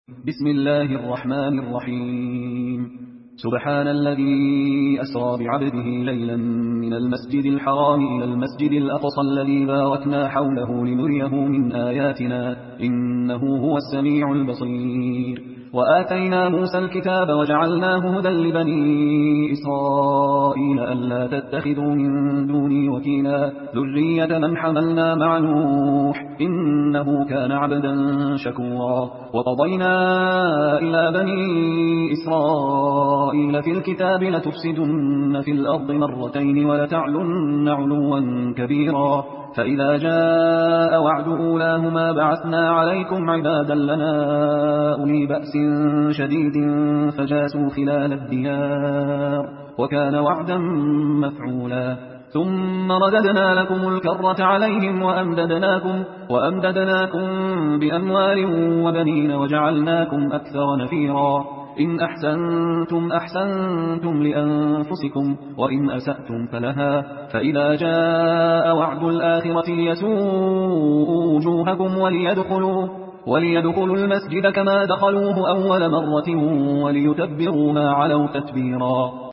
بسم الله الرحمن الرحيم. سبحان الذي أسرى بعبده ليلا من المسجد الحرام إلى المسجد الأقصى الذي باركنا حوله لنريه من آياتنا إنه هو السميع البصير. وآتينا موسى الكتاب وجعلناه هدى لبني إسرائيل ألا تتخذوا من دوني وكيلا ذرية من حملنا مع نوح إنه كان عبدا شكورا. وقضينا إلى بني إسرائيل في الكتاب لتفسدن في الأرض مرتين ولتعلن علوا كبيرا فإذا جاء وعد أولاهما بعثنا عليكم عبادا لنا أولي بأس شديد فجاسوا خلال الديار وكان وعدا مفعولا. ثم رددنا لكم الكرة عليهم وأمددناكم بأموال وبنين وجعلناكم أكثر نفيرا. إن أحسنتم لأنفسكم وإن أسأتم فلها فإذا جاء وعد الآخرة ليسوءوا وجوهكم وليدخلوا المسجد كما دخلوه أول مرة وليتبروا ما علوا تتبيرا.